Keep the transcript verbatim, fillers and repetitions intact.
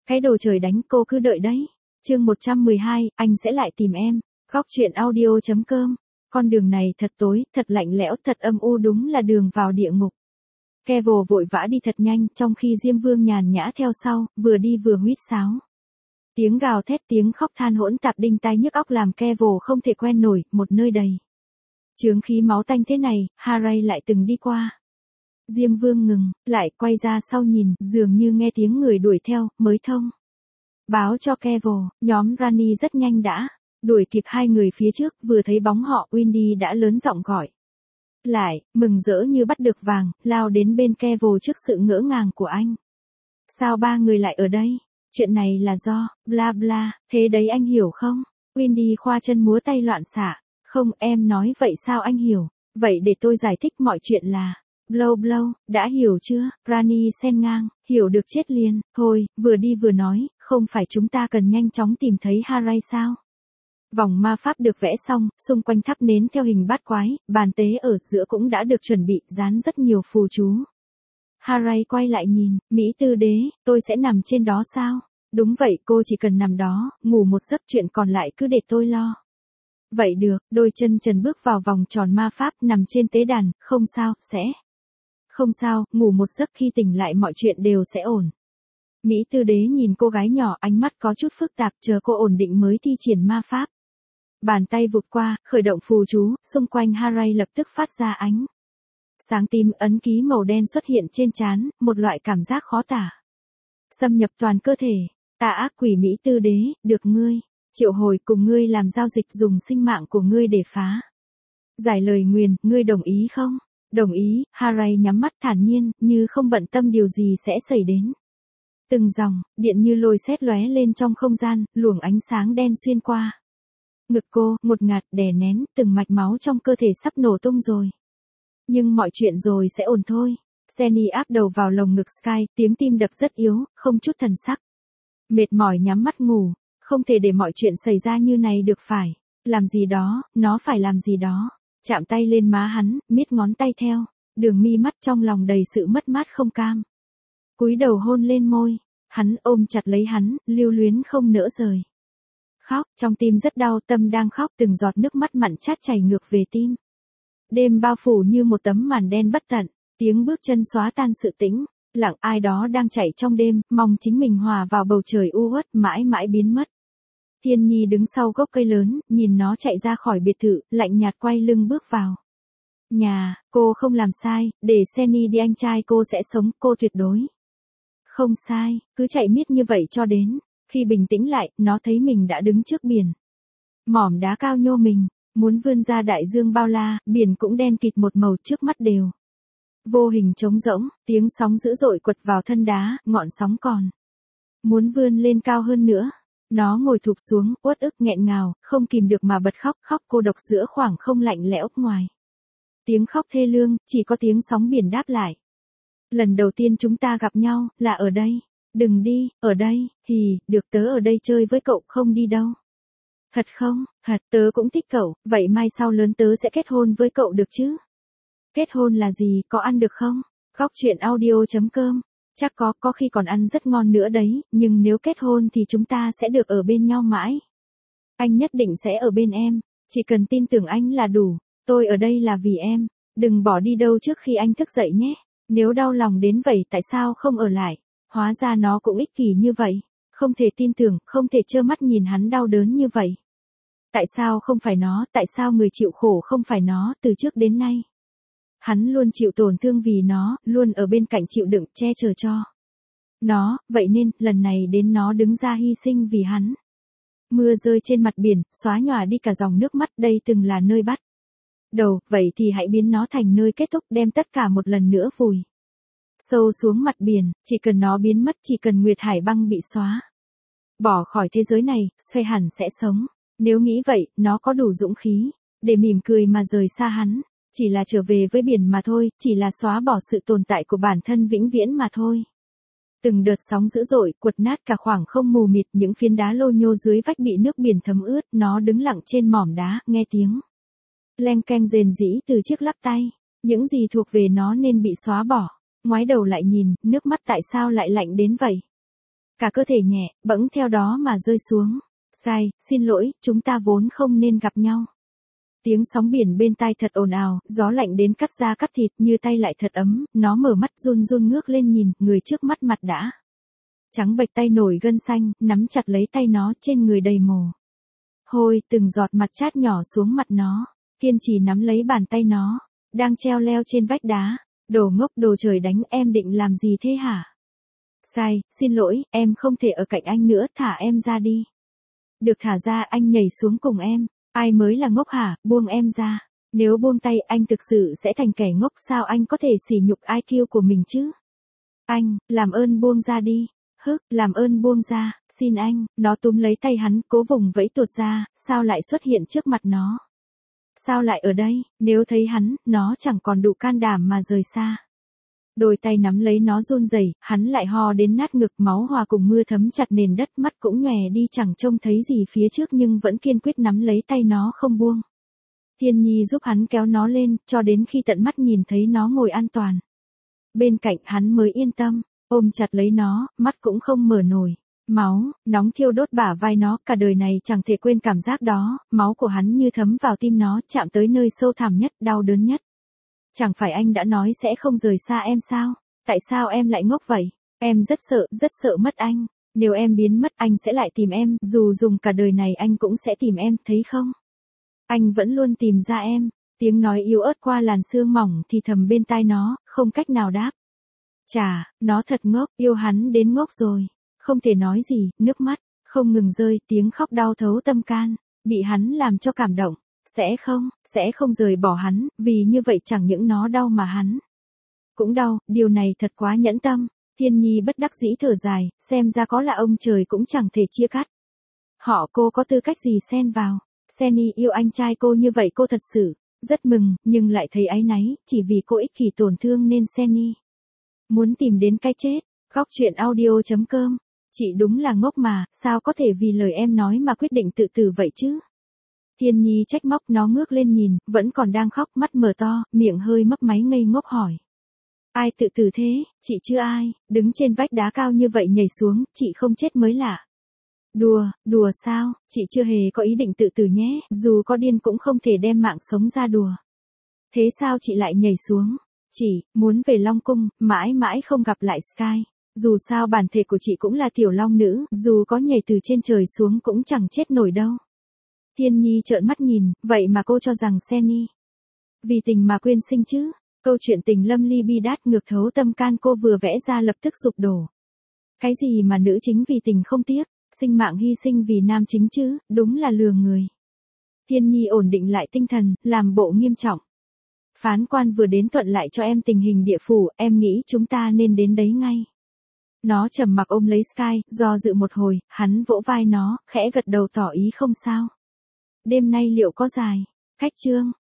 Cái đồ trời đánh, cô cứ đợi đấy. Chương một trăm mười hai, anh sẽ lại tìm em. Góc truyện audio chấm com. Con đường này thật tối, thật lạnh lẽo, thật âm u, đúng là đường vào địa ngục. Kevo vội vã đi thật nhanh, trong khi Diêm Vương nhàn nhã theo sau, vừa đi vừa huýt sáo. Tiếng gào thét, tiếng khóc than hỗn tạp đinh tai nhức óc làm Kevo không thể quen nổi, một nơi đầy chướng khí máu tanh thế này, Haray lại từng đi qua. Diêm Vương ngừng, lại quay ra sau nhìn, dường như nghe tiếng người đuổi theo, mới thông báo cho Kevo. Nhóm Rani rất nhanh đã đuổi kịp hai người phía trước, vừa thấy bóng họ, Windy đã lớn giọng gọi lại, mừng rỡ như bắt được vàng, lao đến bên Kevo trước sự ngỡ ngàng của anh. Sao ba người lại ở đây? Chuyện này là do, bla bla, thế đấy anh hiểu không? Windy khoa chân múa tay loạn xạ. Không, em nói vậy sao anh hiểu? Vậy để tôi giải thích mọi chuyện là, blow blow, đã hiểu chưa? Rani xen ngang, hiểu được chết liền. Thôi, vừa đi vừa nói, không phải chúng ta cần nhanh chóng tìm thấy Haray sao? Vòng ma pháp được vẽ xong, xung quanh thắp nến theo hình bát quái, bàn tế ở giữa cũng đã được chuẩn bị, dán rất nhiều phù chú. Haray quay lại nhìn, Mỹ Tư Đế, tôi sẽ nằm trên đó sao? Đúng vậy, cô chỉ cần nằm đó, ngủ một giấc, chuyện còn lại cứ để tôi lo. Vậy được, đôi chân trần bước vào vòng tròn ma pháp, nằm trên tế đàn, không sao, sẽ không sao, ngủ một giấc, khi tỉnh lại mọi chuyện đều sẽ ổn. Mỹ Tư Đế nhìn cô gái nhỏ, ánh mắt có chút phức tạp, chờ cô ổn định mới thi triển ma pháp. Bàn tay vụt qua, khởi động phù chú, xung quanh Haray lập tức phát ra ánh sáng tím, ấn ký màu đen xuất hiện trên trán, một loại cảm giác khó tả xâm nhập toàn cơ thể. Tà ác quỷ Mỹ Tư Đế, được ngươi triệu hồi, cùng ngươi làm giao dịch, dùng sinh mạng của ngươi để phá giải lời nguyền, ngươi đồng ý không? Đồng ý. Haray nhắm mắt thản nhiên, như không bận tâm điều gì sẽ xảy đến. Từng dòng điện như lôi sét lóe lên trong không gian, luồng ánh sáng đen xuyên qua ngực cô, ngột ngạt, đè nén, từng mạch máu trong cơ thể sắp nổ tung rồi. Nhưng mọi chuyện rồi sẽ ổn thôi. Senny áp đầu vào lồng ngực Sky, tiếng tim đập rất yếu, không chút thần sắc. Mệt mỏi nhắm mắt ngủ. Không thể để mọi chuyện xảy ra như này được, phải làm gì đó, nó phải làm gì đó. Chạm tay lên má hắn, miết ngón tay theo đường mi mắt, trong lòng đầy sự mất mát không cam. Cúi đầu hôn lên môi hắn, ôm chặt lấy hắn, lưu luyến không nỡ rời. Khóc, trong tim rất đau, tâm đang khóc, từng giọt nước mắt mặn chát chảy ngược về tim. Đêm bao phủ như một tấm màn đen bất tận, tiếng bước chân xóa tan sự tĩnh lặng, ai đó đang chạy trong đêm, mong chính mình hòa vào bầu trời u uất, mãi mãi biến mất. Thiên Nhi đứng sau gốc cây lớn, nhìn nó chạy ra khỏi biệt thự, lạnh nhạt quay lưng bước vào nhà. Cô không làm sai, để Senny đi, anh trai cô sẽ sống, cô tuyệt đối không sai. Cứ chạy miết như vậy cho đến khi bình tĩnh lại, nó thấy mình đã đứng trước biển. Mỏm đá cao nhô mình, muốn vươn ra đại dương bao la, biển cũng đen kịt một màu, trước mắt đều vô hình trống rỗng, tiếng sóng dữ dội quật vào thân đá, ngọn sóng còn muốn vươn lên cao hơn nữa. Nó ngồi thụp xuống, uất ức nghẹn ngào, không kìm được mà bật khóc, khóc cô độc giữa khoảng không lạnh lẽo ngoài. Tiếng khóc thê lương, chỉ có tiếng sóng biển đáp lại. Lần đầu tiên chúng ta gặp nhau, là ở đây. Đừng đi, ở đây, hì, được, tớ ở đây chơi với cậu, không đi đâu. Thật không? Thật, tớ cũng thích cậu, vậy mai sau lớn tớ sẽ kết hôn với cậu được chứ? Kết hôn là gì, có ăn được không? Góc truyện audio chấm com. Chắc có, có khi còn ăn rất ngon nữa đấy, nhưng nếu kết hôn thì chúng ta sẽ được ở bên nhau mãi. Anh nhất định sẽ ở bên em, chỉ cần tin tưởng anh là đủ. Tôi ở đây là vì em, đừng bỏ đi đâu trước khi anh thức dậy nhé. Nếu đau lòng đến vậy tại sao không ở lại? Hóa ra nó cũng ích kỷ như vậy. Không thể tin tưởng, không thể trơ mắt nhìn hắn đau đớn như vậy. Tại sao không phải nó, tại sao người chịu khổ không phải nó, từ trước đến nay? Hắn luôn chịu tổn thương vì nó, luôn ở bên cạnh chịu đựng, che chở cho nó, vậy nên, lần này đến nó đứng ra hy sinh vì hắn. Mưa rơi trên mặt biển, xóa nhòa đi cả dòng nước mắt, đây từng là nơi bắt đầu, vậy thì hãy biến nó thành nơi kết thúc, đem tất cả một lần nữa vùi sâu xuống mặt biển, chỉ cần nó biến mất, chỉ cần Nguyệt Hải băng bị xóa bỏ khỏi thế giới này, Xoay hẳn sẽ sống. Nếu nghĩ vậy, nó có đủ dũng khí để mỉm cười mà rời xa hắn. Chỉ là trở về với biển mà thôi, chỉ là xóa bỏ sự tồn tại của bản thân vĩnh viễn mà thôi. Từng đợt sóng dữ dội, quật nát cả khoảng không mù mịt, những phiến đá lô nhô dưới vách bị nước biển thấm ướt, nó đứng lặng trên mỏm đá, nghe tiếng leng keng rền rĩ từ chiếc lắc tay. Những gì thuộc về nó nên bị xóa bỏ. Ngoái đầu lại nhìn, nước mắt tại sao lại lạnh đến vậy? Cả cơ thể nhẹ, bẫng theo đó mà rơi xuống. Sai, xin lỗi, chúng ta vốn không nên gặp nhau. Tiếng sóng biển bên tai thật ồn ào, gió lạnh đến cắt da cắt thịt, như tay lại thật ấm, nó mở mắt run run ngước lên nhìn, người trước mắt mặt đã trắng bệch, tay nổi gân xanh, nắm chặt lấy tay nó, trên người đầy mồ hôi, từng giọt mặt chát nhỏ xuống mặt nó, kiên trì nắm lấy bàn tay nó, đang treo leo trên vách đá. Đồ ngốc, đồ trời đánh, em định làm gì thế hả? Sai, xin lỗi, em không thể ở cạnh anh nữa, thả em ra đi. Được thả ra, anh nhảy xuống cùng em. Ai mới là ngốc hả, buông em ra. Nếu buông tay, anh thực sự sẽ thành kẻ ngốc, sao anh có thể sỉ nhục i kiu của mình chứ? Anh, làm ơn buông ra đi. Hức, làm ơn buông ra, xin anh. Nó túm lấy tay hắn, cố vùng vẫy tuột ra, sao lại xuất hiện trước mặt nó? Sao lại ở đây? Nếu thấy hắn, nó chẳng còn đủ can đảm mà rời xa. Đôi tay nắm lấy nó run rẩy, hắn lại ho đến nát ngực, máu hòa cùng mưa thấm chặt nền đất, mắt cũng nhòe đi, chẳng trông thấy gì phía trước nhưng vẫn kiên quyết nắm lấy tay nó không buông. Thiên Nhi giúp hắn kéo nó lên, cho đến khi tận mắt nhìn thấy nó ngồi an toàn bên cạnh hắn mới yên tâm, ôm chặt lấy nó, mắt cũng không mở nổi. Máu, nóng thiêu đốt bả vai nó, cả đời này chẳng thể quên cảm giác đó, máu của hắn như thấm vào tim nó, chạm tới nơi sâu thẳm nhất, đau đớn nhất. Chẳng phải anh đã nói sẽ không rời xa em sao? Tại sao em lại ngốc vậy? Em rất sợ, rất sợ mất anh. Nếu em biến mất anh sẽ lại tìm em, dù dùng cả đời này anh cũng sẽ tìm em, thấy không? Anh vẫn luôn tìm ra em. Tiếng nói yếu ớt qua làn sương mỏng thì thầm bên tai nó, không cách nào đáp. Chà, nó thật ngốc, yêu hắn đến ngốc rồi. Không thể nói gì, nước mắt không ngừng rơi, tiếng khóc đau thấu tâm can, bị hắn làm cho cảm động. Sẽ không, sẽ không rời bỏ hắn, vì như vậy chẳng những nó đau mà hắn cũng đau, điều này thật quá nhẫn tâm. Thiên Nhi bất đắc dĩ thở dài, xem ra có là ông trời cũng chẳng thể chia cắt. Họ cô có tư cách gì xen vào. Senny yêu anh trai cô như vậy, cô thật sự rất mừng, nhưng lại thấy áy náy, chỉ vì cô ích kỷ tổn thương nên Senny muốn tìm đến cái chết. Góc truyện audio chấm com. Chị đúng là ngốc mà, sao có thể vì lời em nói mà quyết định tự tử vậy chứ? Thiên Nhi trách móc, nó ngước lên nhìn, vẫn còn đang khóc, mắt mở to, miệng hơi mấp máy ngây ngốc hỏi. Ai tự tử thế? Chị chưa ai, đứng trên vách đá cao như vậy nhảy xuống, chị không chết mới lạ. Đùa, đùa sao, chị chưa hề có ý định tự tử nhé, dù có điên cũng không thể đem mạng sống ra đùa. Thế sao chị lại nhảy xuống? Chị, muốn về Long Cung, mãi mãi không gặp lại Sky. Dù sao bản thể của chị cũng là tiểu long nữ, dù có nhảy từ trên trời xuống cũng chẳng chết nổi đâu. Thiên Nhi trợn mắt nhìn, vậy mà cô cho rằng Senny vì tình mà quyên sinh chứ? Câu chuyện tình lâm ly bi đát ngược thấu tâm can cô vừa vẽ ra lập tức sụp đổ. Cái gì mà nữ chính vì tình không tiếc, sinh mạng hy sinh vì nam chính chứ, đúng là lừa người. Thiên Nhi ổn định lại tinh thần, làm bộ nghiêm trọng. Phán quan vừa đến thuận lại cho em tình hình địa phủ, em nghĩ chúng ta nên đến đấy ngay. Nó trầm mặc ôm lấy Sky, do dự một hồi, hắn vỗ vai nó, khẽ gật đầu tỏ ý không sao. Đêm nay liệu có dài? Khách chương.